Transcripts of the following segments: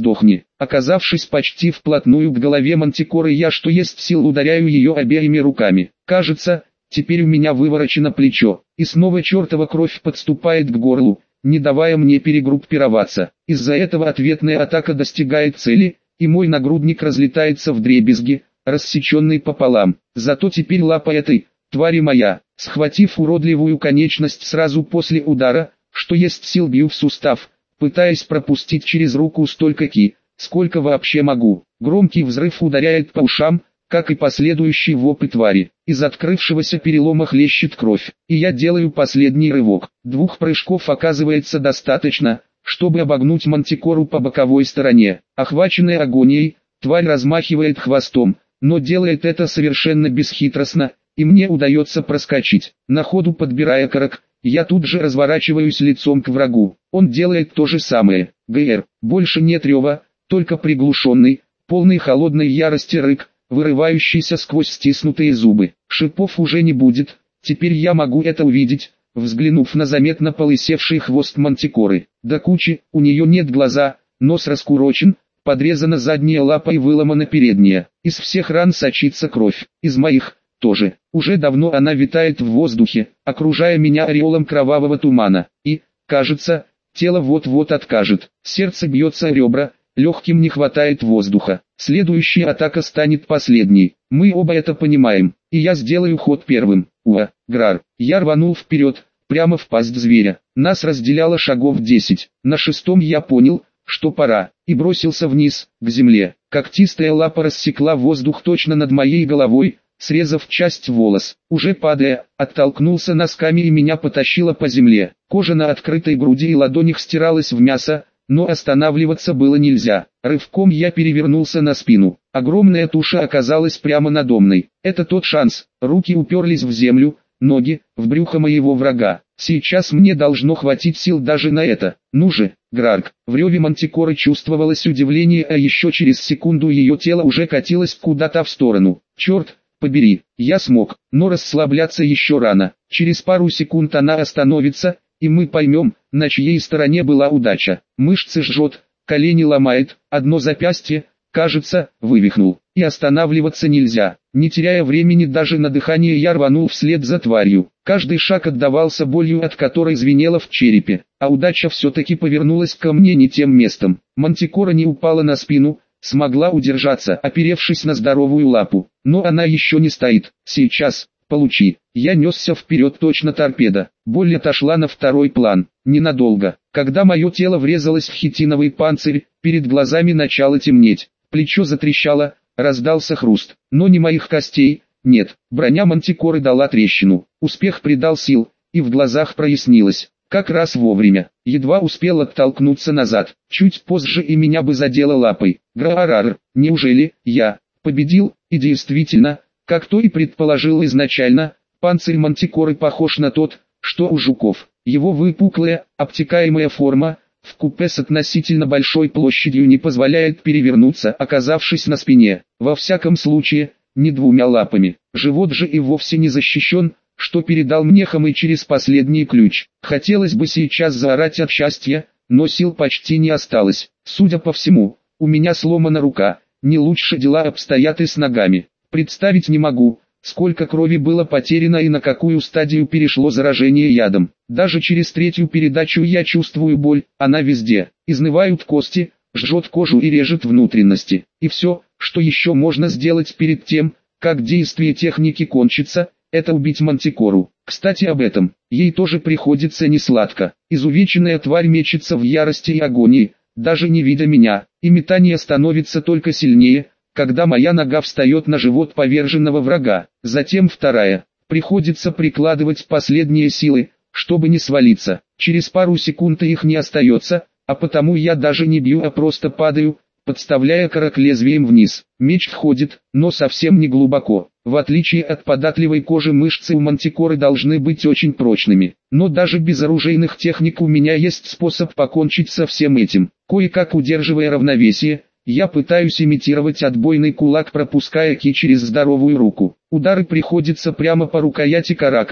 сдохни. Оказавшись почти вплотную к голове мантикоры, я что есть сил ударяю ее обеими руками. Кажется, теперь у меня выворочено плечо, и снова чертова кровь подступает к горлу, не давая мне перегруппироваться. Из-за этого ответная атака достигает цели, и мой нагрудник разлетается вдребезги, рассеченный пополам. Зато теперь лапа этой твари моя, схватив уродливую конечность сразу после удара, что есть сил бью в сустав, пытаясь пропустить через руку столько ки, сколько вообще могу. Громкий взрыв ударяет по ушам, как и последующий вопль твари. Из открывшегося перелома хлещет кровь, и я делаю последний рывок. 2 прыжков оказывается достаточно, чтобы обогнуть мантикору по боковой стороне. Охваченная агонией, тварь размахивает хвостом, но делает это совершенно бесхитростно, и мне удается проскочить. На ходу подбирая карак, я тут же разворачиваюсь лицом к врагу. Он делает то же самое. ГР. Больше нет рева, только приглушенный, полный холодной ярости рык, вырывающийся сквозь стиснутые зубы. Шипов уже не будет, теперь я могу это увидеть, взглянув на заметно полысевший хвост мантикоры. До кучи, у нее нет глаза, нос раскурочен, подрезана задняя лапа и выломана передняя. Из всех ран сочится кровь, из моих тоже. Уже давно она витает в воздухе, окружая меня ореолом кровавого тумана, и, кажется, тело вот-вот откажет. Сердце бьется о ребра, легким не хватает воздуха. Следующая атака станет последней. Мы оба это понимаем, и я сделаю ход первым. Уа, Грар. Я рванул вперед, прямо в пасть зверя. Нас разделяло шагов 10. На 6-м я понял, что пора, и бросился вниз, к земле. Когтистая лапа рассекла воздух точно над моей головой, срезав часть волос. Уже падая, оттолкнулся носками и меня потащило по земле. Кожа на открытой груди и ладонях стиралась в мясо, но останавливаться было нельзя. Рывком я перевернулся на спину. Огромная туша оказалась прямо надо мной. Это тот шанс. Руки уперлись в землю, ноги в брюхо моего врага. Сейчас мне должно хватить сил даже на это. Ну же, Грарк. В реве мантикоры чувствовалось удивление, а еще через секунду ее тело уже катилось куда-то в сторону. Черт побери, я смог, но расслабляться еще рано. Через пару секунд она остановится, и мы поймем, на чьей стороне была удача. Мышцы жжет, колени ломает, одно запястье, кажется, вывихнул. И останавливаться нельзя. Не теряя времени даже на дыхание, я рванул вслед за тварью. Каждый шаг отдавался болью, от которой звенело в черепе. А удача все-таки повернулась ко мне не тем местом. Мантикора не упала на спину, смогла удержаться, оперевшись на здоровую лапу. Но она еще не стоит. Сейчас, получи. Я несся вперед точно торпеда. Боль отошла на второй план. Ненадолго. Когда мое тело врезалось в хитиновый панцирь, перед глазами начало темнеть. Плечо затрещало, раздался хруст. Но не моих костей, нет. Броня мантикоры дала трещину. Успех придал сил, и в глазах прояснилось. Как раз вовремя. Едва успел оттолкнуться назад. Чуть позже и меня бы задело лапой. Граарар, неужели я победил? И действительно, как то и предположил изначально, панцирь мантикоры похож на тот, что у жуков. Его выпуклая, обтекаемая форма, вкупе с относительно большой площадью не позволяет перевернуться, оказавшись на спине. Во всяком случае, не двумя лапами. Живот же и вовсе не защищен, что передал мне Хомый через последний ключ. Хотелось бы сейчас заорать от счастья, но сил почти не осталось. Судя по всему, у меня сломана рука, не лучше дела обстоят и с ногами. Представить не могу, сколько крови было потеряно и на какую стадию перешло заражение ядом. Даже через 3-ю передачу я чувствую боль, она везде. Изнывают кости, жжет кожу и режет внутренности. И все, что еще можно сделать перед тем, как действие техники кончится, это убить мантикору. Кстати об этом, ей тоже приходится несладко. Изувеченная тварь мечется в ярости и агонии, даже не видя меня, и метание становится только сильнее, когда моя нога встает на живот поверженного врага. Затем вторая. Приходится прикладывать последние силы, чтобы не свалиться. Через пару секунд их не остается, а потому я даже не бью, а просто падаю, подставляя карак лезвием вниз. Меч входит, но совсем не глубоко. В отличие от податливой кожи, мышцы у мантикоры должны быть очень прочными. Но даже без оружейных техник у меня есть способ покончить со всем этим. Кое-как удерживая равновесие, я пытаюсь имитировать отбойный кулак, пропуская ки через здоровую руку. Удары приходятся прямо по рукояти карака,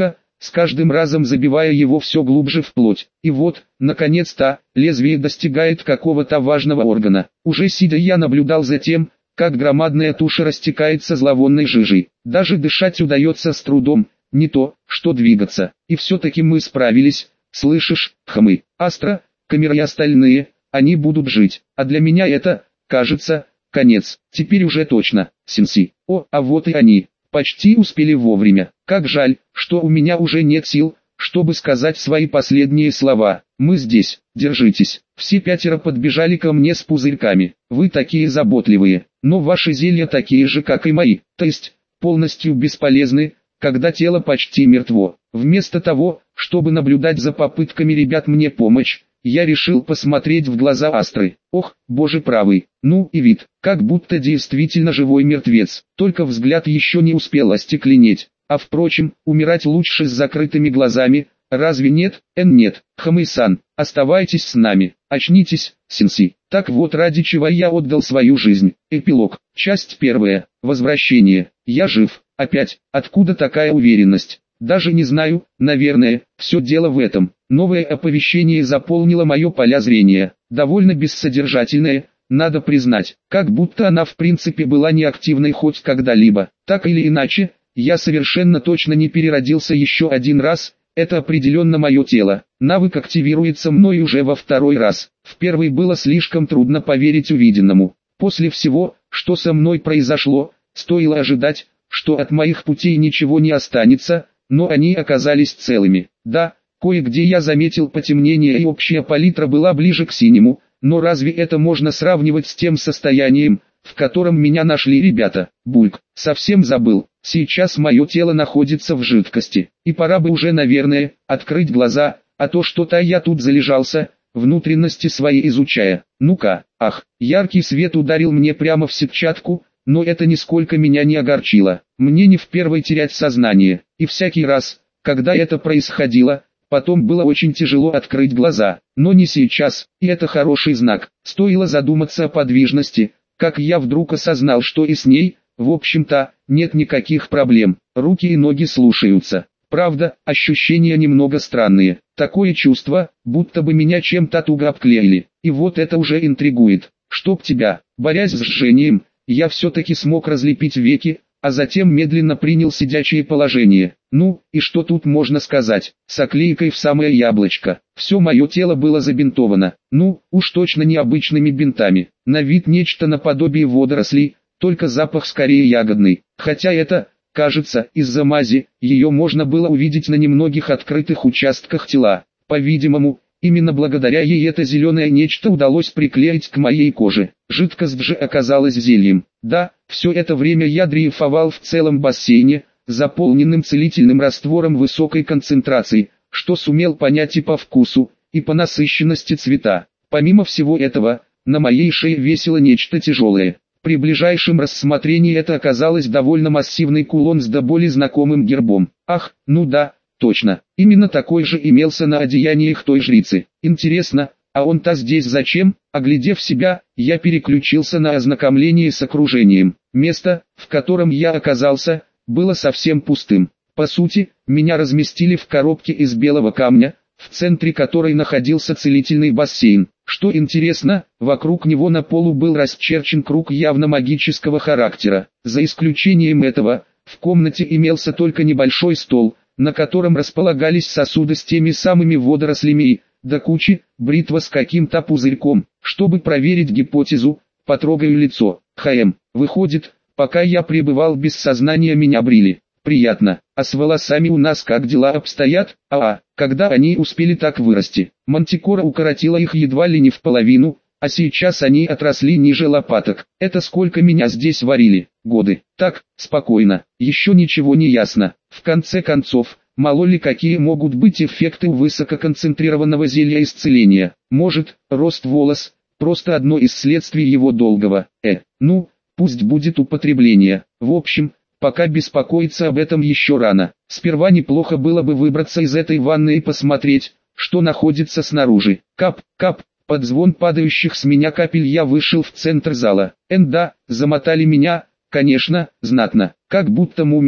с каждым разом забивая его все глубже в плоть. И вот, наконец-то, лезвие достигает какого-то важного органа. Уже сидя я наблюдал за тем, как громадная туша растекается зловонной жижей. Даже дышать удается с трудом, не то, что двигаться. И все-таки мы справились, слышишь, хмы, Астра, Камера и остальные, они будут жить. А для меня это, кажется, конец. Теперь уже точно, Синси. О, а вот и они. Почти успели вовремя. Как жаль, что у меня уже нет сил, чтобы сказать свои последние слова. Мы здесь, держитесь. Все пятеро подбежали ко мне с пузырьками. Вы такие заботливые, но ваши зелья такие же, как и мои. То есть, полностью бесполезны, когда тело почти мертво. Вместо того, чтобы наблюдать за попытками ребят мне помочь, я решил посмотреть в глаза Астры. Ох, боже правый, ну и вид, как будто действительно живой мертвец. Только взгляд еще не успел остекленеть. А впрочем, умирать лучше с закрытыми глазами, разве нет? Нет, Хамэй-сан, оставайтесь с нами, очнитесь, Синси. Так вот ради чего я отдал свою жизнь. Эпилог, часть 1, возвращение. Я жив, опять, откуда такая уверенность? Даже не знаю, наверное, все дело в этом. Новое оповещение заполнило мое поле зрения, довольно бессодержательное, надо признать, как будто она в принципе была неактивной хоть когда-либо. Так или иначе, я совершенно точно не переродился еще один раз, это определенно мое тело. Навык активируется мной уже во второй раз. В первый было слишком трудно поверить увиденному. После всего, что со мной произошло, стоило ожидать, что от моих путей ничего не останется, но они оказались целыми. Да, кое-где я заметил потемнение и общая палитра была ближе к синему, но разве это можно сравнивать с тем состоянием, в котором меня нашли ребята? Бульк, совсем забыл, сейчас мое тело находится в жидкости, и пора бы уже, наверное, открыть глаза, а то что-то я тут залежался, внутренности свои изучая. Ну-ка, ах, яркий свет ударил мне прямо в сетчатку, но это нисколько меня не огорчило. Мне не впервой терять сознание, и всякий раз, когда это происходило, потом было очень тяжело открыть глаза, но не сейчас, и это хороший знак. Стоило задуматься о подвижности, как я вдруг осознал, что и с ней, в общем-то, нет никаких проблем, руки и ноги слушаются. Правда, ощущения немного странные, такое чувство, будто бы меня чем-то туго обклеили, и вот это уже интригует. Чтоб тебя, борясь с жжением, я все-таки смог разлепить веки, а затем медленно принял сидячее положение. Ну, и что тут можно сказать, с оклейкой в самое яблочко. Все мое тело было забинтовано, ну, уж точно не обычными бинтами. На вид нечто наподобие водорослей, только запах скорее ягодный. Хотя это, кажется, из-за мази, ее можно было увидеть на немногих открытых участках тела. По-видимому, именно благодаря ей это зеленое нечто удалось приклеить к моей коже. Жидкость же оказалась зельем. Да, все это время я дрейфовал в целом бассейне, заполненным целительным раствором высокой концентрации, что сумел понять и по вкусу, и по насыщенности цвета. Помимо всего этого, на моей шее висело нечто тяжелое. При ближайшем рассмотрении это оказалось довольно массивный кулон с до боли знакомым гербом. Ах, ну да, точно, именно такой же имелся на одеяниях той жрицы. Интересно, а он-то здесь зачем? Оглядев себя, я переключился на ознакомление с окружением. Место, в котором я оказался, было совсем пустым. По сути, меня разместили в коробке из белого камня, в центре которой находился целительный бассейн. Что интересно, вокруг него на полу был расчерчен круг явно магического характера. За исключением этого, в комнате имелся только небольшой стол, на котором располагались сосуды с теми самыми водорослями и, до кучи, бритва с каким-то пузырьком. Чтобы проверить гипотезу, потрогаю лицо. Выходит, пока я пребывал без сознания, меня брили. Приятно. А с волосами у нас как дела обстоят? Когда они успели так вырасти? Мантикора укоротила их едва ли не в половину, а сейчас они отросли ниже лопаток. Это сколько меня здесь варили? Годы. Так, спокойно. Еще ничего не ясно. В конце концов, мало ли какие могут быть эффекты у высококонцентрированного зелья исцеления. Может, рост волос – просто одно из следствий его долгого. Ну, пусть будет употребление. В общем, пока беспокоиться об этом еще рано. Сперва неплохо было бы выбраться из этой ванны и посмотреть, что находится снаружи. Кап, кап, под звон падающих с меня капель я вышел в центр зала. Да, замотали меня, конечно, знатно. Как будто мумия,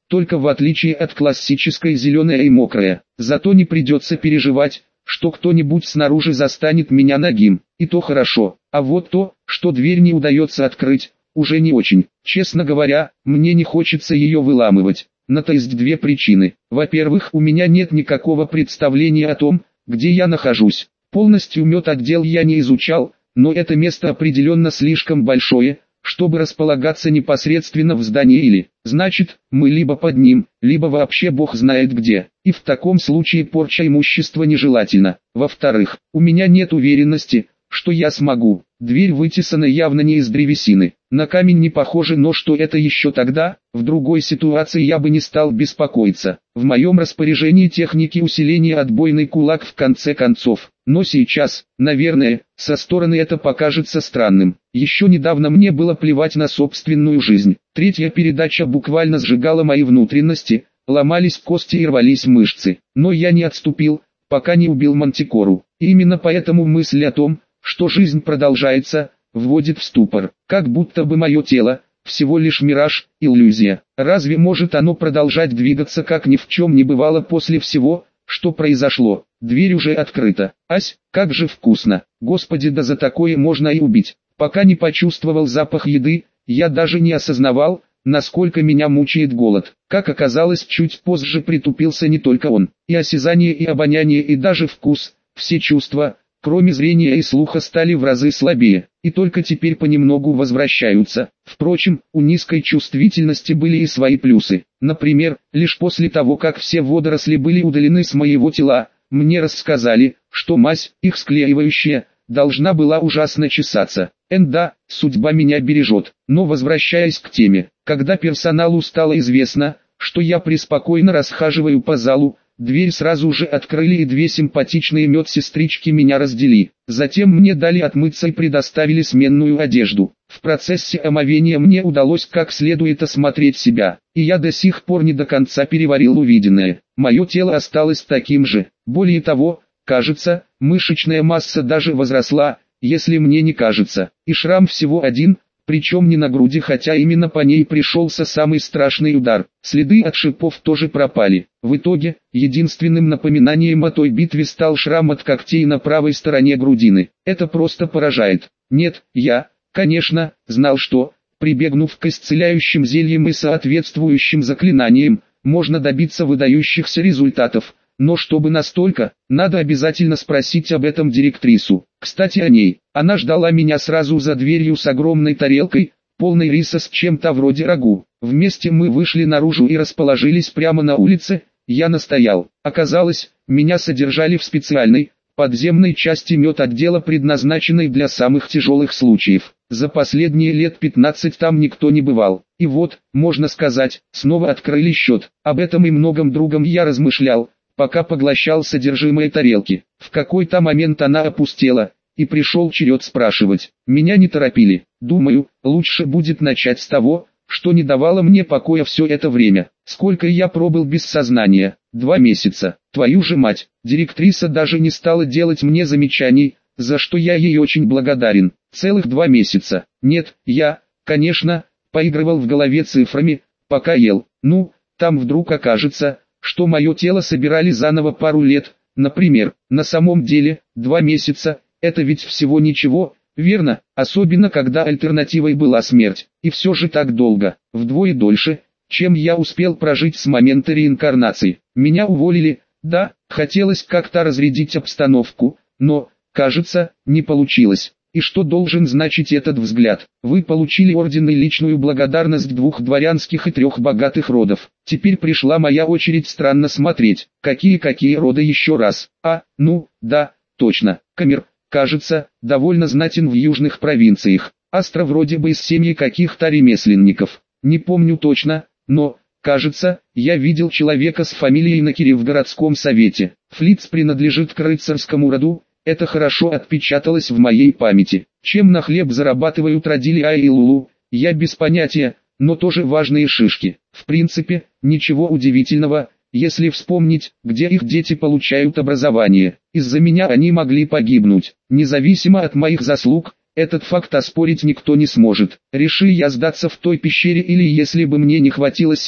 только в отличие от классической зеленая и мокрая. Зато не придется переживать, что кто-нибудь снаружи застанет меня нагим, и то хорошо. А вот то, что дверь не удается открыть, уже не очень. Честно говоря, мне не хочется ее выламывать. На то есть две причины. Во-первых, у меня нет никакого представления о том, где я нахожусь. Полностью медотдел я не изучал, но это место определенно слишком большое, чтобы располагаться непосредственно в здании или, значит, мы либо под ним, либо вообще бог знает где, и в таком случае порча имущества нежелательна. Во-вторых, у меня нет уверенности, что я смогу. Дверь вытесана явно не из древесины. На камень не похоже, но что это еще тогда? В другой ситуации я бы не стал беспокоиться. В моем распоряжении техники усиления отбойный кулак в конце концов. Но сейчас, наверное, со стороны это покажется странным. Еще недавно мне было плевать на собственную жизнь. Третья передача буквально сжигала мои внутренности, ломались кости и рвались мышцы. Но я не отступил, пока не убил Мантикору. И именно поэтому мысль о том, что жизнь продолжается, вводит в ступор, как будто бы мое тело – всего лишь мираж, иллюзия. Разве может оно продолжать двигаться, как ни в чем не бывало после всего, что произошло? Дверь уже открыта. Ась, как же вкусно! Господи, да за такое можно и убить. Пока не почувствовал запах еды, я даже не осознавал, насколько меня мучает голод. Как оказалось, чуть позже притупился не только он. И осязание, и обоняние, и даже вкус, все чувства – кроме зрения и слуха, стали в разы слабее, и только теперь понемногу возвращаются. Впрочем, у низкой чувствительности были и свои плюсы. Например, лишь после того, как все водоросли были удалены с моего тела, мне рассказали, что мазь, их склеивающая, должна была ужасно чесаться. Да, судьба меня бережет. Но возвращаясь к теме, когда персоналу стало известно, что я преспокойно расхаживаю по залу, дверь сразу же открыли, и две симпатичные медсестрички меня раздели. Затем мне дали отмыться и предоставили сменную одежду. В процессе омовения мне удалось как следует осмотреть себя, и я до сих пор не до конца переварил увиденное. Мое тело осталось таким же. Более того, кажется, мышечная масса даже возросла, если мне не кажется. И шрам всего один, причем не на груди, хотя именно по ней пришелся самый страшный удар. Следы от шипов тоже пропали. В итоге, единственным напоминанием о той битве стал шрам от когтей на правой стороне грудины. Это просто поражает. Нет, я, конечно, знал, что, прибегнув к исцеляющим зельям и соответствующим заклинаниям, можно добиться выдающихся результатов. Но чтобы настолько, надо обязательно спросить об этом директрису. Кстати, о ней. Она ждала меня сразу за дверью с огромной тарелкой, полной риса с чем-то вроде рагу. Вместе мы вышли наружу и расположились прямо на улице. Я настоял. Оказалось, меня содержали в специальной, подземной части медотдела, предназначенной для самых тяжелых случаев. За последние лет 15 там никто не бывал. И вот, можно сказать, снова открыли счет. Об этом и многом другом я размышлял, пока поглощал содержимое тарелки. В какой-то момент она опустела, и пришел черед спрашивать. Меня не торопили. Думаю, лучше будет начать с того, что не давало мне покоя все это время. Сколько я пробыл без сознания? 2 месяца. Твою же мать. Директриса даже не стала делать мне замечаний, за что я ей очень благодарен. Целых 2 месяца. Нет, я, конечно, поигрывал в голове цифрами, пока ел. Ну, там вдруг окажется, что мое тело собирали заново пару лет, например. На самом деле, 2 месяца, это ведь всего ничего, верно? Особенно когда альтернативой была смерть. И все же так долго, вдвое дольше, чем я успел прожить с момента реинкарнации. Меня уволили, да, хотелось как-то разрядить обстановку, но, кажется, не получилось. И что должен значить этот взгляд? Вы получили орден и личную благодарность 2 дворянских и 3 богатых родов. Теперь пришла моя очередь странно смотреть. Какие роды еще раз? Ну, да, точно. Камер, кажется, довольно знатен в южных провинциях. Астра вроде бы из семьи каких-то ремесленников. Не помню точно, но, кажется, я видел человека с фамилией Накири в городском совете. Флиц принадлежит к рыцарскому роду. Это хорошо отпечаталось в моей памяти. Чем на хлеб зарабатывают Радилия и Лулу, я без понятия, но тоже важные шишки. В принципе, ничего удивительного, если вспомнить, где их дети получают образование. Из-за меня они могли погибнуть. Независимо от моих заслуг, этот факт оспорить никто не сможет. Реши я сдаться в той пещере, или если бы мне не хватило сил,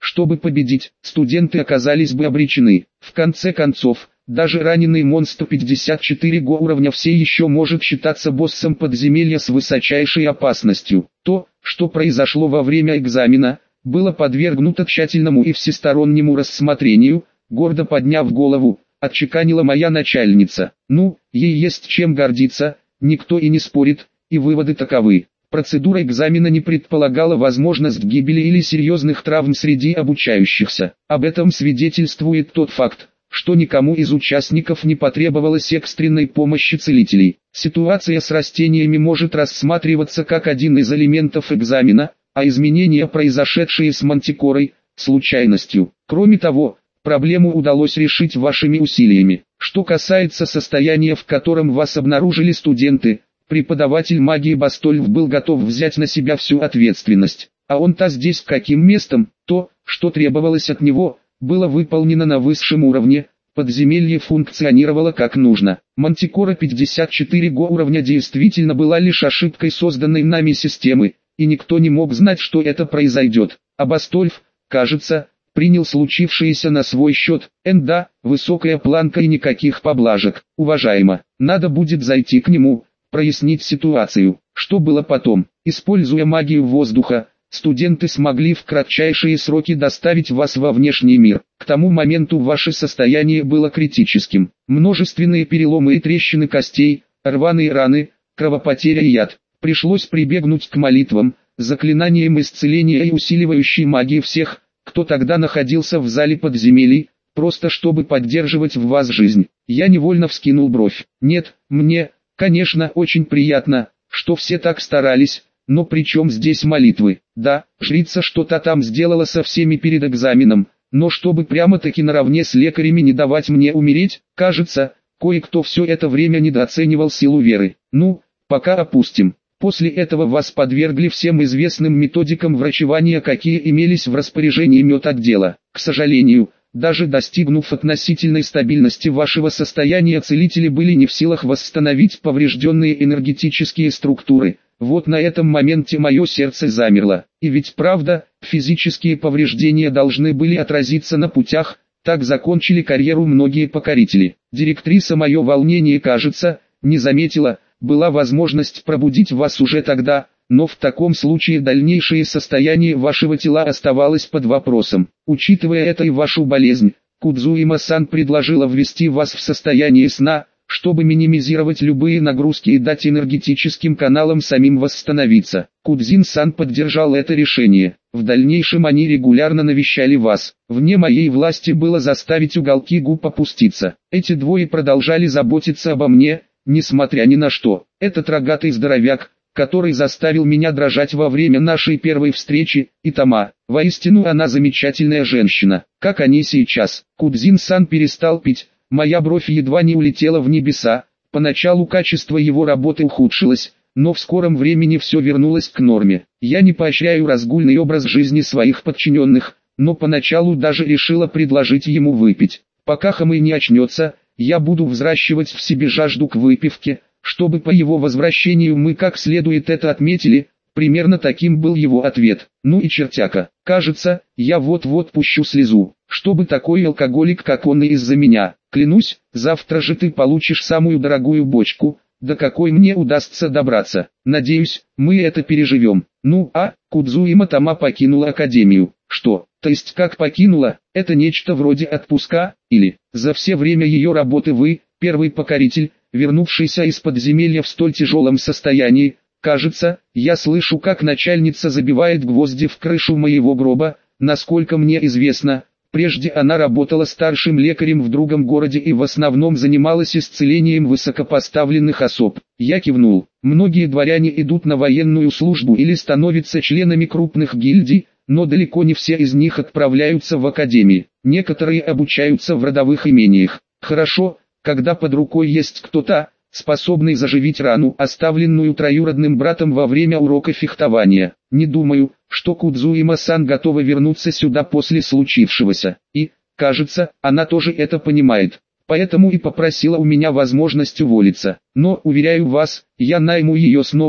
Чтобы победить, студенты оказались бы обречены. В конце концов, даже раненый монстр 54 уровня все еще может считаться боссом подземелья с высочайшей опасностью. То, что произошло во время экзамена, было подвергнуто тщательному и всестороннему рассмотрению, гордо подняв голову, отчеканила моя начальница. Ну, ей есть чем гордиться, никто и не спорит, и выводы таковы. Процедура экзамена не предполагала возможность гибели или серьезных травм среди обучающихся. Об этом свидетельствует тот факт, что никому из участников не потребовалось экстренной помощи целителей. Ситуация с растениями может рассматриваться как один из элементов экзамена, а изменения, произошедшие с Мантикорой, случайностью. Кроме того, проблему удалось решить вашими усилиями. Что касается состояния, в котором вас обнаружили студенты, преподаватель магии Бастольф был готов взять на себя всю ответственность. А он-то здесь каким местом? То, что требовалось от него, было выполнено на высшем уровне, подземелье функционировало как нужно. Мантикора 54 уровня действительно была лишь ошибкой созданной нами системы, и никто не мог знать, что это произойдет. А Бастольф, кажется, принял случившееся на свой счет. Да, высокая планка и никаких поблажек. Уважаемо, надо будет зайти к нему, прояснить ситуацию. Что было потом? Используя магию воздуха, студенты смогли в кратчайшие сроки доставить вас во внешний мир. К тому моменту ваше состояние было критическим. Множественные переломы и трещины костей, рваные раны, кровопотеря и яд. Пришлось прибегнуть к молитвам, заклинаниям исцеления и усиливающей магии всех, кто тогда находился в зале подземелий, просто чтобы поддерживать в вас жизнь. Я невольно вскинул бровь. Нет, мне, конечно, очень приятно, что все так старались, но при чем здесь молитвы? Да, жрица что-то там сделала со всеми перед экзаменом, но чтобы прямо-таки наравне с лекарями не давать мне умереть, кажется, кое-кто все это время недооценивал силу веры. Ну, пока опустим. После этого вас подвергли всем известным методикам врачевания, какие имелись в распоряжении медотдела. К сожалению, даже достигнув относительной стабильности вашего состояния, целители были не в силах восстановить поврежденные энергетические структуры. Вот на этом моменте мое сердце замерло. И ведь правда, физические повреждения должны были отразиться на путях, так закончили карьеру многие покорители. Директриса мое волнение, кажется, не заметила. Была возможность пробудить вас уже тогда, но в таком случае дальнейшее состояние вашего тела оставалось под вопросом. Учитывая это и вашу болезнь, Кудзуима-сан предложила ввести вас в состояние сна, чтобы минимизировать любые нагрузки и дать энергетическим каналам самим восстановиться. Кудзин-сан поддержал это решение. В дальнейшем они регулярно навещали вас. Вне моей власти было заставить уголки губ опуститься. Эти двое продолжали заботиться обо мне, несмотря ни на что. Этот рогатый здоровяк, который заставил меня дрожать во время нашей первой встречи, Итама. Воистину она замечательная женщина. Как они сейчас? Кудзин-сан перестал пить, моя бровь едва не улетела в небеса. Поначалу качество его работы ухудшилось, но в скором времени все вернулось к норме. Я не поощряю разгульный образ жизни своих подчиненных, но поначалу даже решила предложить ему выпить. Пока Хамэй не очнется, я буду взращивать в себе жажду к выпивке, чтобы по его возвращению мы как следует это отметили. Примерно таким был его ответ. Ну и чертяка. Кажется, я вот-вот пущу слезу. Чтобы такой алкоголик, как он, и из-за меня. Клянусь, завтра же ты получишь самую дорогую бочку, до какой мне удастся добраться. Надеюсь, мы это переживем. Ну а, Кудзуима Тама покинула академию. Что, то есть как покинула? Это нечто вроде отпуска? Или, за все время ее работы вы, первый покоритель, вернувшийся из подземелья в столь тяжелом состоянии? Кажется, я слышу, как начальница забивает гвозди в крышу моего гроба. Насколько мне известно, прежде она работала старшим лекарем в другом городе и в основном занималась исцелением высокопоставленных особ. Я кивнул. Многие дворяне идут на военную службу или становятся членами крупных гильдий, но далеко не все из них отправляются в академии. Некоторые обучаются в родовых имениях. Хорошо, когда под рукой есть кто-то, способный заживить рану, оставленную троюродным братом во время урока фехтования. Не думаю, что Кудзуима-сан готова вернуться сюда после случившегося. И, кажется, она тоже это понимает. Поэтому и попросила у меня возможность уволиться. Но, уверяю вас, я найму ее снова,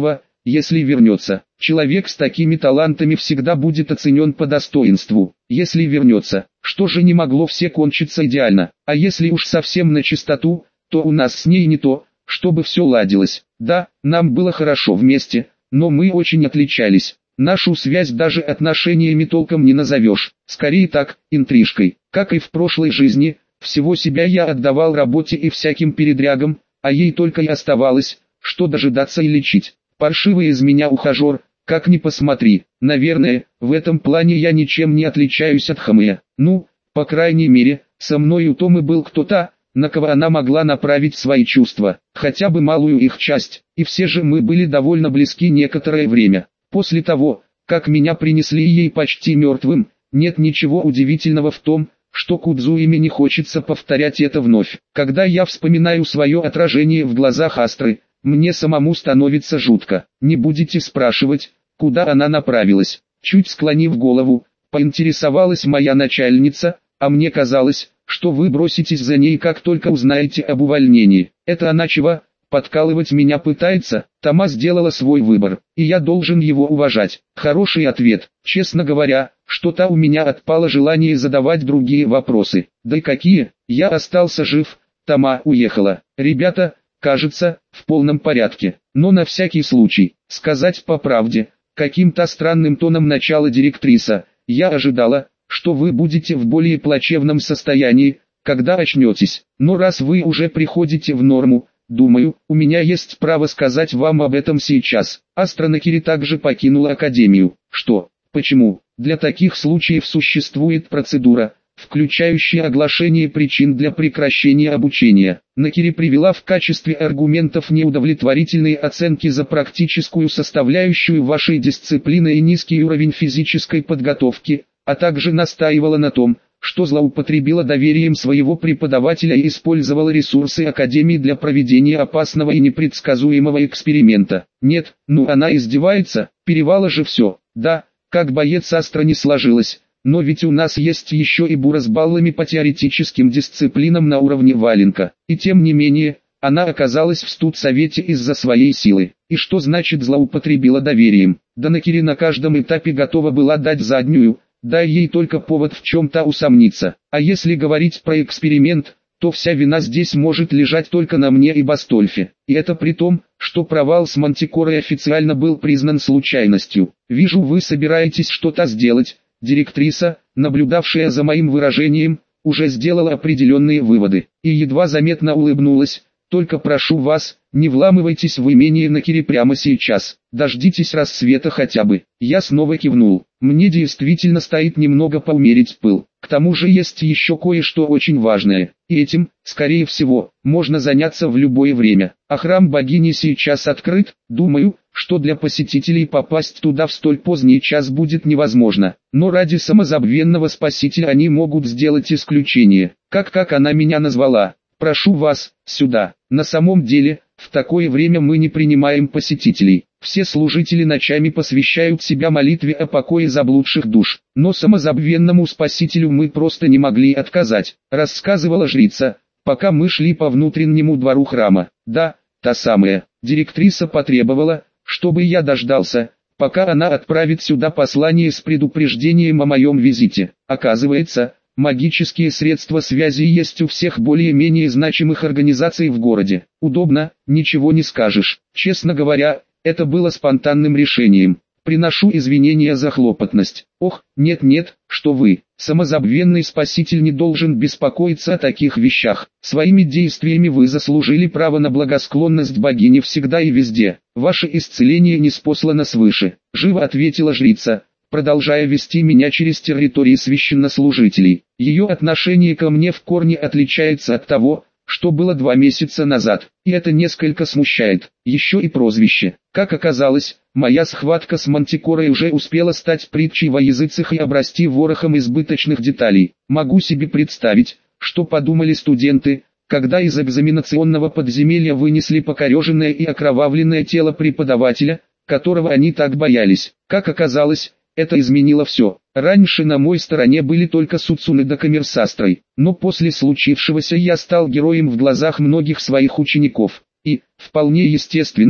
если вернется. Человек с такими талантами всегда будет оценен по достоинству. Если вернется, что же не могло все кончиться идеально? А если уж совсем на чистоту, то у нас с ней не то, чтобы все ладилось. Да, нам было хорошо вместе, но мы очень отличались. Нашу связь даже отношениями толком не назовешь, скорее так, интрижкой. Как и в прошлой жизни, всего себя я отдавал работе и всяким передрягам, а ей только и оставалось, что дожидаться и лечить. Паршивый из меня ухажер, как ни посмотри. Наверное, в этом плане я ничем не отличаюсь от Хамея. Ну, по крайней мере, со мной у Томы был кто-то, на кого она могла направить свои чувства, хотя бы малую их часть, и все же мы были довольно близки некоторое время. После того, как меня принесли ей почти мертвым, нет ничего удивительного в том, что Кудзуиме не хочется повторять это вновь. Когда я вспоминаю свое отражение в глазах Астры, мне самому становится жутко. Не будете спрашивать, куда она направилась. Чуть склонив голову, поинтересовалась моя начальница, а мне казалось, что вы броситесь за ней, как только узнаете об увольнении. Это она чего? Подкалывать меня пытается? Тома сделала свой выбор, и я должен его уважать. Хороший ответ. Честно говоря, что-то у меня отпало желание задавать другие вопросы. Да и какие? Я остался жив, Тома уехала. Ребята, кажется, в полном порядке. Но на всякий случай, сказать по правде, каким-то странным тоном начала директриса, я ожидала, что вы будете в более плачевном состоянии, когда очнетесь. Но раз вы уже приходите в норму, думаю, у меня есть право сказать вам об этом сейчас. Астра Накири также покинула Академию. Что? Почему? Для таких случаев существует процедура, включающая оглашение причин для прекращения обучения. Накири привела в качестве аргументов неудовлетворительные оценки за практическую составляющую вашей дисциплины и низкий уровень физической подготовки, а также настаивала на том, что злоупотребила доверием своего преподавателя и использовала ресурсы Академии для проведения опасного и непредсказуемого эксперимента. Нет, ну она издевается, Перевала же все. Да, как боец Астра не сложилось, но ведь у нас есть еще и бура с баллами по теоретическим дисциплинам на уровне валенка. И тем не менее, она оказалась в студсовете из-за своей силы. И что значит злоупотребила доверием? Да Накири на каждом этапе готова была дать заднюю, дай ей только повод в чем-то усомниться. А если говорить про эксперимент, то вся вина здесь может лежать только на мне и Бастольфе. И это при том, что провал с Мантикорой официально был признан случайностью. Вижу, вы собираетесь что-то сделать. Директриса, наблюдавшая за моим выражением, уже сделала определенные выводы. И едва заметно улыбнулась. Только прошу вас, не вламывайтесь в имение Накири прямо сейчас. Дождитесь рассвета хотя бы. Я снова кивнул. Мне действительно стоит немного поумерить пыл. К тому же есть еще кое-что очень важное. И этим, скорее всего, можно заняться в любое время. А храм богини сейчас открыт. Думаю, что для посетителей попасть туда в столь поздний час будет невозможно. Но ради самозабвенного спасителя они могут сделать исключение. Как она меня назвала? Прошу вас, сюда. На самом деле, в такое время мы не принимаем посетителей. Все служители ночами посвящают себя молитве о покое заблудших душ. Но самозабвенному спасителю мы просто не могли отказать, рассказывала жрица, пока мы шли по внутреннему двору храма. Да, та самая. Директриса потребовала, чтобы я дождался, пока она отправит сюда послание с предупреждением о моем визите. Оказывается, магические средства связи есть у всех более-менее значимых организаций в городе. Удобно, ничего не скажешь. Честно говоря, это было спонтанным решением. Приношу извинения за хлопотность. Ох, нет-нет, что вы. Самозабвенный спаситель не должен беспокоиться о таких вещах. Своими действиями вы заслужили право на благосклонность богини всегда и везде. Ваше исцеление ниспослано свыше. Живо ответила жрица, продолжая вести меня через территории священнослужителей. Ее отношение ко мне в корне отличается от того, что было 2 месяца назад, и это несколько смущает. Еще и прозвище. Как оказалось, моя схватка с Мантикорой уже успела стать притчей во языцах и обрасти ворохом избыточных деталей. Могу себе представить, что подумали студенты, когда из экзаменационного подземелья вынесли покореженное и окровавленное тело преподавателя, которого они так боялись. Как оказалось, это изменило все. Раньше на моей стороне были только Суцуне да Камер с Астрой, но после случившегося я стал героем в глазах многих своих учеников. И, вполне естественно,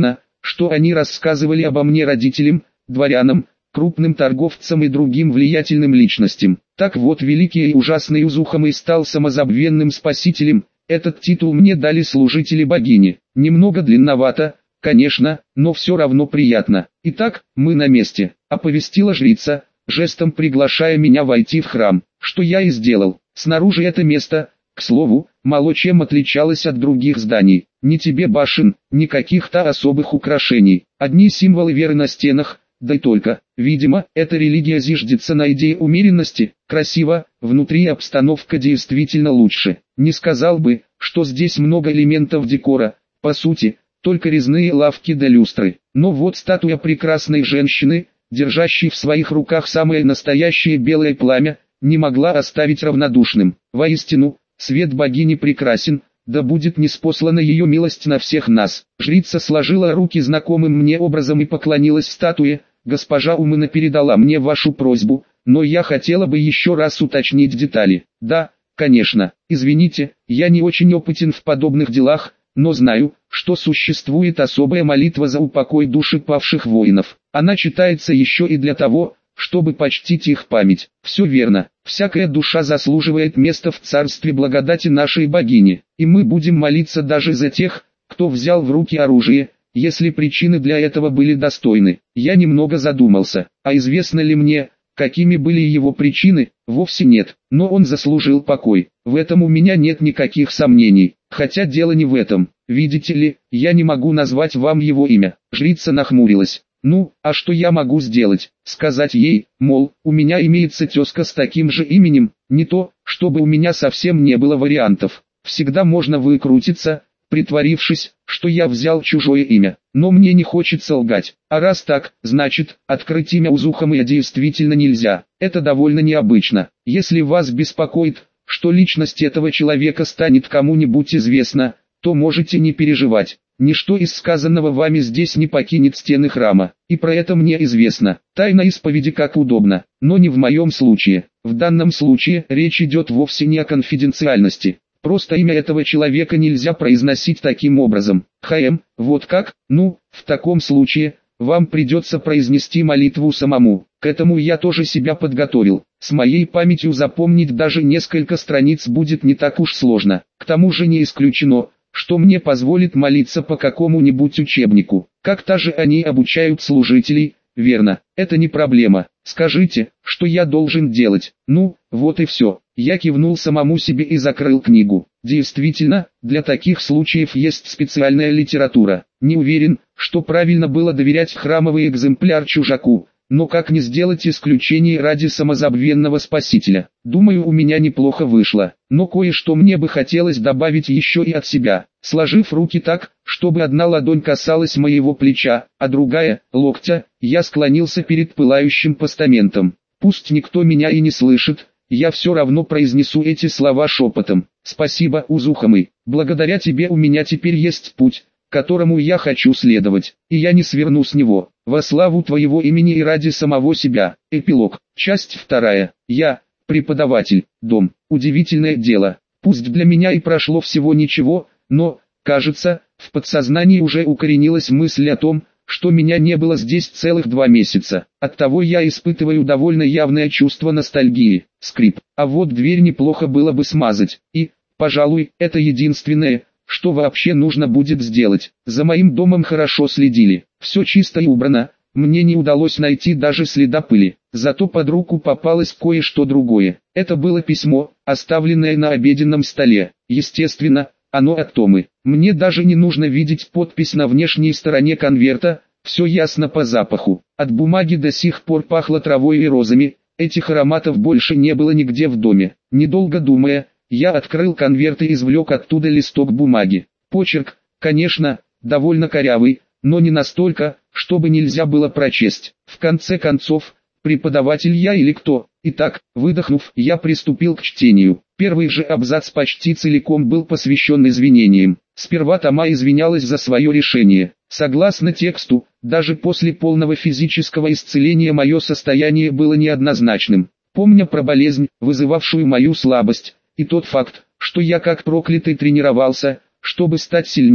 что они рассказывали обо мне родителям, дворянам, крупным торговцам и другим влиятельным личностям. Так вот, великий и ужасный Узухамый стал самозабвенным спасителем. Этот титул мне дали служители богини. Немного длинновато, конечно, но все равно приятно. Итак, мы на месте, оповестила жрица, жестом приглашая меня войти в храм, что я и сделал. Снаружи это место, к слову, мало чем отличалось от других зданий. Ни тебе башен, ни каких-то особых украшений. Одни символы веры на стенах, да и только. Видимо, эта религия зиждется на идее умеренности. Красиво, внутри обстановка действительно лучше. Не сказал бы, что здесь много элементов декора, по сути, только резные лавки да люстры. Но вот статуя прекрасной женщины, держащей в своих руках самое настоящее белое пламя, не могла оставить равнодушным. Воистину, свет богини прекрасен, да будет ниспослана ее милость на всех нас. Жрица сложила руки знакомым мне образом и поклонилась статуе. Госпожа Умына передала мне вашу просьбу, но я хотела бы еще раз уточнить детали. Да, конечно, извините, я не очень опытен в подобных делах, но знаю, что существует особая молитва за упокой души павших воинов. Она читается еще и для того, чтобы почтить их память. Все верно, всякая душа заслуживает места в царстве благодати нашей богини, и мы будем молиться даже за тех, кто взял в руки оружие, если причины для этого были достойны. Я немного задумался, а известно ли мне, какими были его причины? Вовсе нет, но он заслужил покой. В этом у меня нет никаких сомнений, хотя дело не в этом. Видите ли, я не могу назвать вам его имя. Жрица нахмурилась. Ну, а что я могу сделать? Сказать ей, мол, у меня имеется тезка с таким же именем, не то, чтобы у меня совсем не было вариантов. Всегда можно выкрутиться, притворившись, что я взял чужое имя, но мне не хочется лгать. А раз так, значит, открыть имя Узухамыя действительно нельзя. Это довольно необычно. Если вас беспокоит, что личность этого человека станет кому-нибудь известна, то можете не переживать. Ничто из сказанного вами здесь не покинет стены храма, и про это мне известно. Тайна исповеди как удобно, но не в моем случае. В данном случае речь идет вовсе не о конфиденциальности. Просто имя этого человека нельзя произносить таким образом. Вот как? Ну, в таком случае, вам придется произнести молитву самому. К этому я тоже себя подготовил. С моей памятью запомнить даже несколько страниц будет не так уж сложно. К тому же не исключено, что мне позволит молиться по какому-нибудь учебнику. Как-то же они обучают служителей, верно? Это не проблема. Скажите, что я должен делать? Ну, вот и все. Я кивнул самому себе и закрыл книгу. Действительно, для таких случаев есть специальная литература. Не уверен, что правильно было доверять храмовый экземпляр чужаку, но как не сделать исключение ради самозабвенного спасителя? Думаю, у меня неплохо вышло, но кое-что мне бы хотелось добавить еще и от себя. Сложив руки так, чтобы одна ладонь касалась моего плеча, а другая – локтя, я склонился перед пылающим постаментом. Пусть никто меня и не слышит, я все равно произнесу эти слова шепотом. Спасибо, Узухамый, благодаря тебе у меня теперь есть путь, которому я хочу следовать, и я не сверну с него. Во славу твоего имени и ради самого себя. Эпилог. Часть 2. Я, преподаватель, дом. Удивительное дело. Пусть для меня и прошло всего ничего, но, кажется, в подсознании уже укоренилась мысль о том, что меня не было здесь целых 2 месяца. Оттого я испытываю довольно явное чувство ностальгии. Скрип. А вот дверь неплохо было бы смазать. И, пожалуй, это единственное, что вообще нужно будет сделать. За моим домом хорошо следили. Все чисто и убрано. Мне не удалось найти даже следа пыли. Зато под руку попалось кое-что другое. Это было письмо, оставленное на обеденном столе. Естественно, оно от Томы. Мне даже не нужно видеть подпись на внешней стороне конверта, все ясно по запаху. От бумаги до сих пор пахло травой и розами, этих ароматов больше не было нигде в доме. Недолго думая, я открыл конверт и извлек оттуда листок бумаги. Почерк, конечно, довольно корявый, но не настолько, чтобы нельзя было прочесть. В конце концов, преподаватель я или кто? Итак, выдохнув, я приступил к чтению. Первый же абзац почти целиком был посвящен извинениям. Сперва Тома извинялась за свое решение. Согласно тексту, даже после полного физического исцеления мое состояние было неоднозначным. Помня про болезнь, вызывавшую мою слабость, и тот факт, что я как проклятый тренировался, чтобы стать сильнее,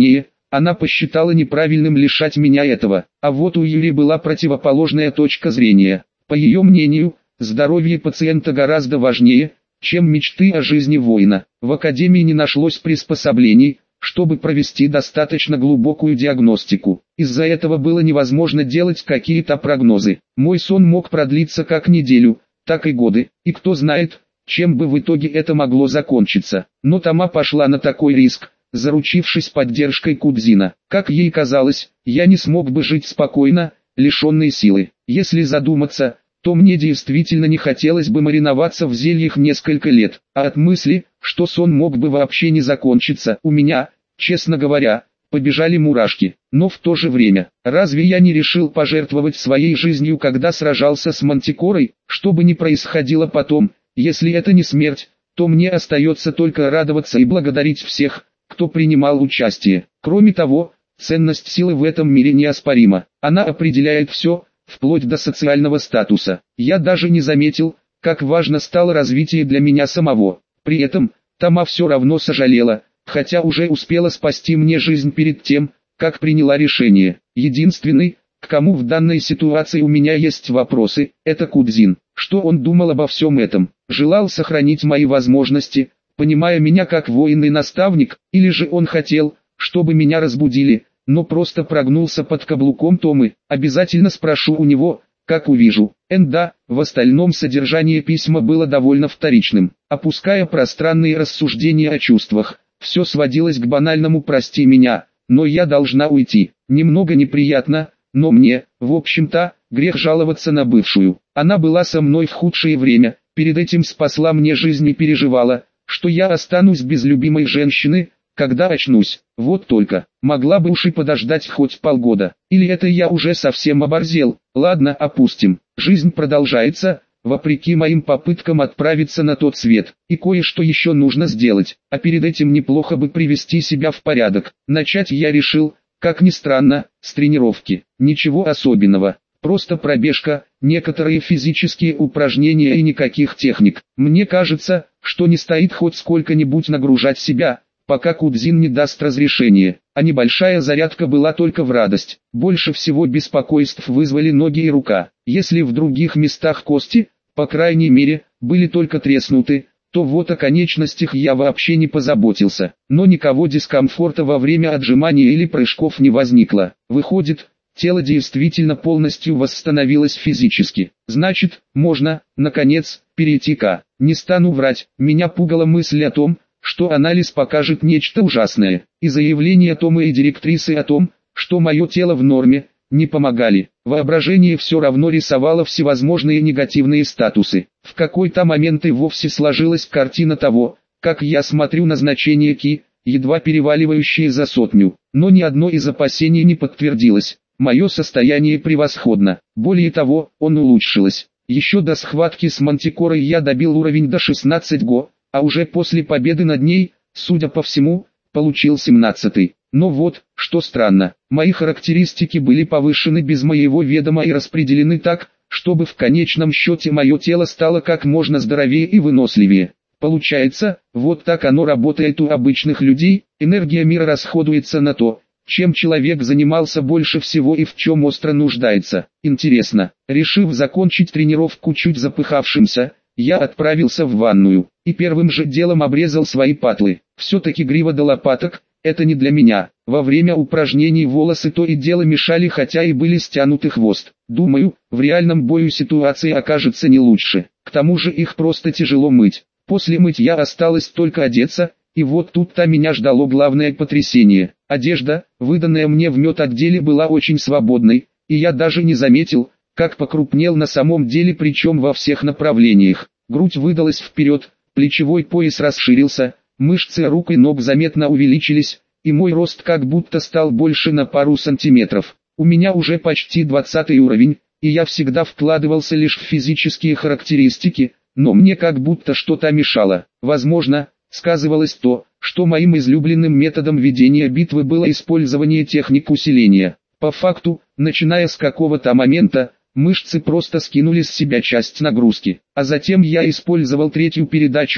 Она посчитала неправильным лишать меня этого. А вот у Юли была противоположная точка зрения. По ее мнению, здоровье пациента гораздо важнее, чем мечты о жизни воина. В академии не нашлось приспособлений, чтобы провести достаточно глубокую диагностику. Из-за этого было невозможно делать какие-то прогнозы. Мой сон мог продлиться как неделю, так и годы, и кто знает, чем бы в итоге это могло закончиться. Но Тома пошла на такой риск, заручившись поддержкой Кудзина. Как ей казалось, я не смог бы жить спокойно, лишенный силы. Если задуматься, то мне действительно не хотелось бы мариноваться в зельях несколько лет, а от мысли, что сон мог бы вообще не закончиться, у меня, честно говоря, побежали мурашки. Но в то же время, разве я не решил пожертвовать своей жизнью, когда сражался с Мантикорой? Что бы ни происходило потом, если это не смерть, то мне остается только радоваться и благодарить всех, кто принимал участие. Кроме того, ценность силы в этом мире неоспорима. Она определяет все, вплоть до социального статуса. Я даже не заметил, как важно стало развитие для меня самого. При этом, Тома все равно сожалела, хотя уже успела спасти мне жизнь перед тем, как приняла решение. Единственный, к кому в данной ситуации у меня есть вопросы, это Кудзин. Что он думал обо всем этом? Желал сохранить мои возможности, понимая меня как воин и наставник, или же он хотел, чтобы меня разбудили, но просто прогнулся под каблуком Томы? Обязательно спрошу у него, как увижу. Да, в остальном содержание письма было довольно вторичным. Опуская пространные рассуждения о чувствах, все сводилось к банальному «прости меня, но я должна уйти». Немного неприятно, но мне, в общем-то, грех жаловаться на бывшую. Она была со мной в худшее время, перед этим спасла мне жизнь и переживала, что я останусь без любимой женщины, когда очнусь. Вот только, могла бы уж и подождать хоть полгода. Или это я уже совсем оборзел? Ладно, опустим. Жизнь продолжается, вопреки моим попыткам отправиться на тот свет. И кое-что еще нужно сделать. А перед этим неплохо бы привести себя в порядок. Начать я решил, как ни странно, с тренировки. Ничего особенного. Просто пробежка, некоторые физические упражнения и никаких техник. Мне кажется, что не стоит хоть сколько-нибудь нагружать себя, пока Кудзин не даст разрешения. А небольшая зарядка была только в радость. Больше всего беспокойств вызвали ноги и рука. Если в других местах кости, по крайней мере, были только треснуты, то вот о конечностях я вообще не позаботился. Но никого дискомфорта во время отжимания или прыжков не возникло. Выходит, тело действительно полностью восстановилось физически. Значит, можно, наконец, перейти к... Не стану врать, меня пугала мысль о том, что анализ покажет нечто ужасное. И заявления Томы и директрисы о том, что мое тело в норме, не помогали. Воображение все равно рисовало всевозможные негативные статусы. В какой-то момент и вовсе сложилась картина того, как я смотрю на значение Ки, едва переваливающие за 100. Но ни одно из опасений не подтвердилось. Мое состояние превосходно. Более того, он улучшилось. Еще до схватки с Мантикорой я добил уровень до 16 го, а уже после победы над ней, судя по всему, получил 17-й. Но вот, что странно, мои характеристики были повышены без моего ведома и распределены так, чтобы в конечном счете мое тело стало как можно здоровее и выносливее. Получается, вот так оно работает у обычных людей, энергия мира расходуется на то, чем человек занимался больше всего и в чем остро нуждается. Интересно, решив закончить тренировку чуть запыхавшимся, я отправился в ванную, и первым же делом обрезал свои патлы. Все-таки грива до лопаток – это не для меня. Во время упражнений волосы то и дело мешали, хотя и были стянуты хвост. Думаю, в реальном бою ситуация окажется не лучше. К тому же их просто тяжело мыть. После мытья осталось только одеться, и вот тут-то меня ждало главное потрясение. Одежда, выданная мне в медотделе, была очень свободной, и я даже не заметил, как покрупнел на самом деле, причем во всех направлениях. Грудь выдалась вперед, плечевой пояс расширился, мышцы рук и ног заметно увеличились, и мой рост как будто стал больше на пару сантиметров. У меня уже почти 20 уровень, и я всегда вкладывался лишь в физические характеристики, но мне как будто что-то мешало. Возможно, сказывалось то, что моим излюбленным методом ведения битвы было использование техник усиления. По факту, начиная с какого-то момента, мышцы просто скинули с себя часть нагрузки, а затем я использовал третью передачу,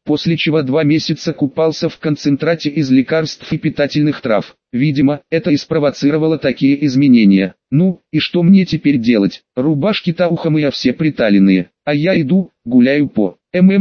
после чего 2 месяца купался в концентрате из лекарств и питательных трав. Видимо, это и спровоцировало такие изменения. Ну, и что мне теперь делать? Рубашки-то ухомые все приталенные, а я иду, гуляю по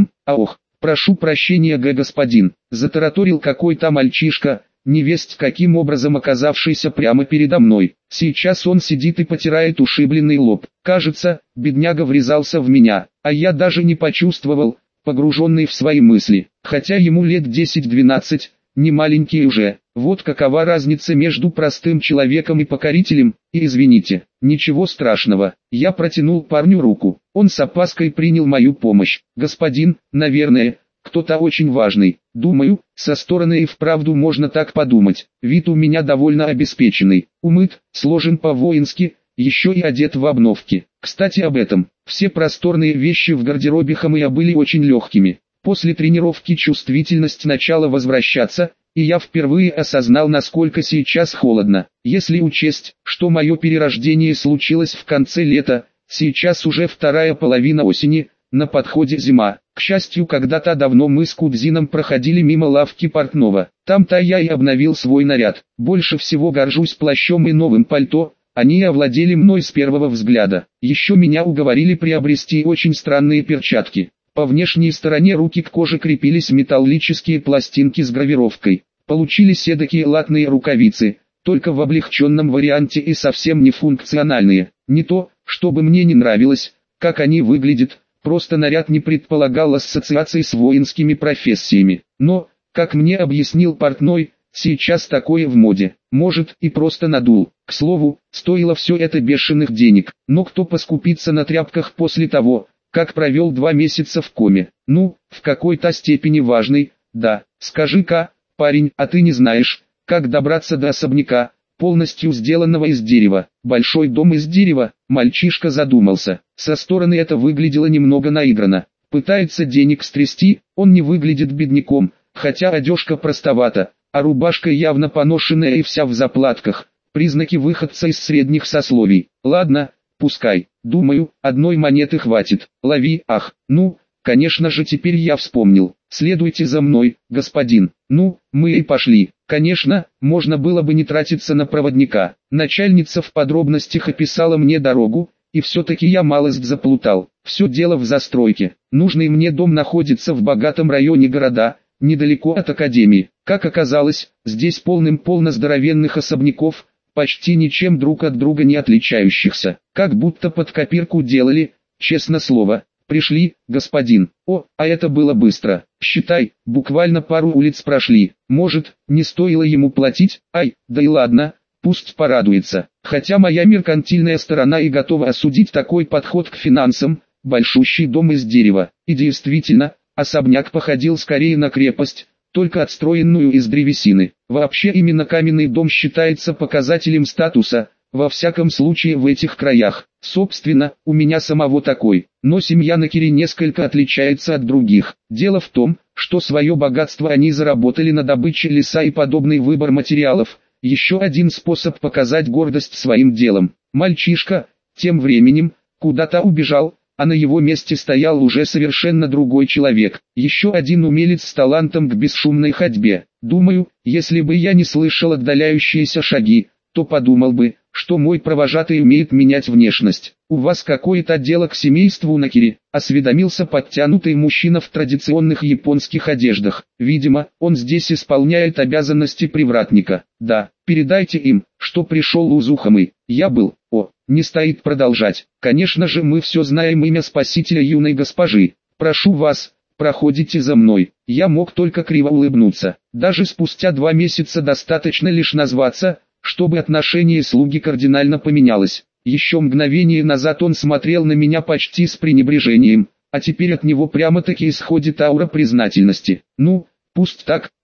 ох, прошу прощения, господин, затараторил какой-то мальчишка, невесть каким образом оказавшийся прямо передо мной. Сейчас он сидит и потирает ушибленный лоб. Кажется, бедняга врезался в меня, а я даже не почувствовал, погруженный в свои мысли. Хотя ему лет 10-12, не маленький уже. Вот какова разница между простым человеком и покорителем, и извините, ничего страшного. Я протянул парню руку, он с опаской принял мою помощь. Господин, наверное, кто-то очень важный. Думаю, со стороны и вправду можно так подумать. Вид у меня довольно обеспеченный, умыт, сложен по-воински, еще и одет в обновки. Кстати об этом, все просторные вещи в гардеробе Хамыя были очень легкими. После тренировки чувствительность начала возвращаться, и я впервые осознал, насколько сейчас холодно. Если учесть, что мое перерождение случилось в конце лета, сейчас уже вторая половина осени, на подходе зима. К счастью, когда-то давно мы с Кудзином проходили мимо лавки портного. Там-то я и обновил свой наряд. Больше всего горжусь плащом и новым пальто, они овладели мной с первого взгляда. Еще меня уговорили приобрести очень странные перчатки. По внешней стороне руки к коже крепились металлические пластинки с гравировкой. Получились эдакие латные рукавицы, только в облегченном варианте и совсем не функциональные. Не то, чтобы мне не нравилось, как они выглядят, просто наряд не предполагал ассоциаций с воинскими профессиями. Но, как мне объяснил портной, сейчас такое в моде. Может, и просто надул. К слову, стоило все это бешеных денег. Но кто поскупится на тряпках после того, как провел 2 месяца в коме? Ну, в какой-то степени важный, да. Скажи-ка, парень, а ты не знаешь, как добраться до особняка, полностью сделанного из дерева? Большой дом из дерева? Мальчишка задумался. Со стороны это выглядело немного наигранно. Пытается денег стрясти, он не выглядит бедняком, хотя одежка простовата, а рубашка явно поношенная и вся в заплатках. Признаки выходца из средних сословий. Ладно, пускай. Думаю, одной монеты хватит. Лови, ах, ну, конечно же теперь я вспомнил. Следуйте за мной, господин. Ну, мы и пошли. Конечно, можно было бы не тратиться на проводника. Начальница в подробностях описала мне дорогу, и все-таки я малость заплутал. Все дело в застройке. Нужный мне дом находится в богатом районе города, недалеко от академии. Как оказалось, здесь полным-полно здоровенных особняков, почти ничем друг от друга не отличающихся. Как будто под копирку делали, честно слово. Пришли, господин. О, а это было быстро. Считай, буквально пару улиц прошли. Может, не стоило ему платить? Ай, да и ладно, пусть порадуется. Хотя моя меркантильная сторона и готова осудить такой подход к финансам. Большущий дом из дерева. И действительно, особняк походил скорее на крепость, только отстроенную из древесины. Вообще именно каменный дом считается показателем статуса, во всяком случае в этих краях. Собственно, у меня самого такой, но семья Накири несколько отличается от других. Дело в том, что свое богатство они заработали на добыче леса и подобный выбор материалов. Еще один способ показать гордость своим делом. Мальчишка, тем временем, куда-то убежал, а на его месте стоял уже совершенно другой человек. Еще один умелец с талантом к бесшумной ходьбе. Думаю, если бы я не слышал отдаляющиеся шаги, то подумал бы, что мой провожатый умеет менять внешность. «У вас какое-то дело к семейству Накири?» — осведомился подтянутый мужчина в традиционных японских одеждах. Видимо, он здесь исполняет обязанности привратника. «Да, передайте им, что пришел Узухамы. Я был». «О, не стоит продолжать. Конечно же мы все знаем имя спасителя юной госпожи. Прошу вас, проходите за мной». Я мог только криво улыбнуться. Даже спустя 2 месяца достаточно лишь назваться, чтобы отношение слуги кардинально поменялось. Еще мгновение назад он смотрел на меня почти с пренебрежением, а теперь от него прямо-таки исходит аура признательности. Ну, пусть так,